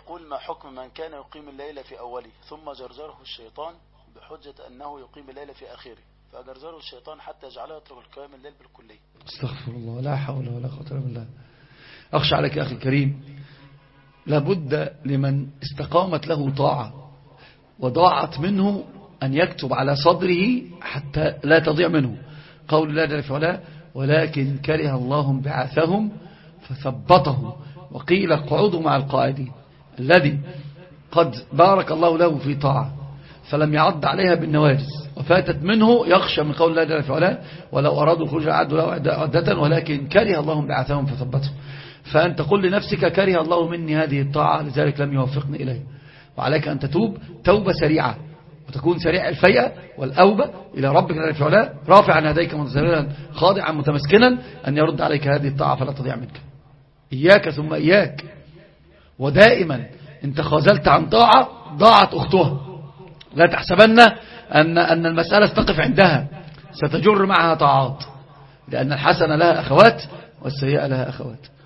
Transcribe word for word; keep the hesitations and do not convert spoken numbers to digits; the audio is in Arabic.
يقول ما حكم من كان يقيم الليل في أوله ثم جرجره الشيطان بحجة أنه يقيم الليل في آخره، فجرجره الشيطان حتى يجعله يترك القيام الليل بالكلية. استغفر الله، لا حول ولا قوة إلا بالله. أخشى عليك يا أخي الكريم، لابد لمن استقامت له طاعة وضاعت منه أن يكتب على صدره حتى لا تضيع منه. قول الله جل وعلا ولكن كره الله بعثهم فثبطهم وقيل اقعدوا مع القاعدين. الذي قد بارك الله له في طاعة فلم يعد عليها بالنواجز وفاتت منه يخشى من قول الله جل وعلا ولو أرادوا الخروج عدوا له عدة ولكن كره الله بعثهم فثبتهم. فأنت قل لنفسك كره الله مني هذه الطاعة لذلك لم يوفقني إليه، وعليك أن تتوب توبة سريعة وتكون سريع الفيئة والأوبة إلى ربك جل وعلا رافعا يديك متذللا خاضعا متمسكنا أن يرد عليك هذه الطاعة فلا تضيع منك. إياك ثم إياك، ودائما انت خاذلت عن طاعة ضاعت أختها. لا تحسبن أن, أن المسألة ستقف عندها، ستجر معها طاعات، لأن الحسنة لها أخوات والسيئة لها أخوات.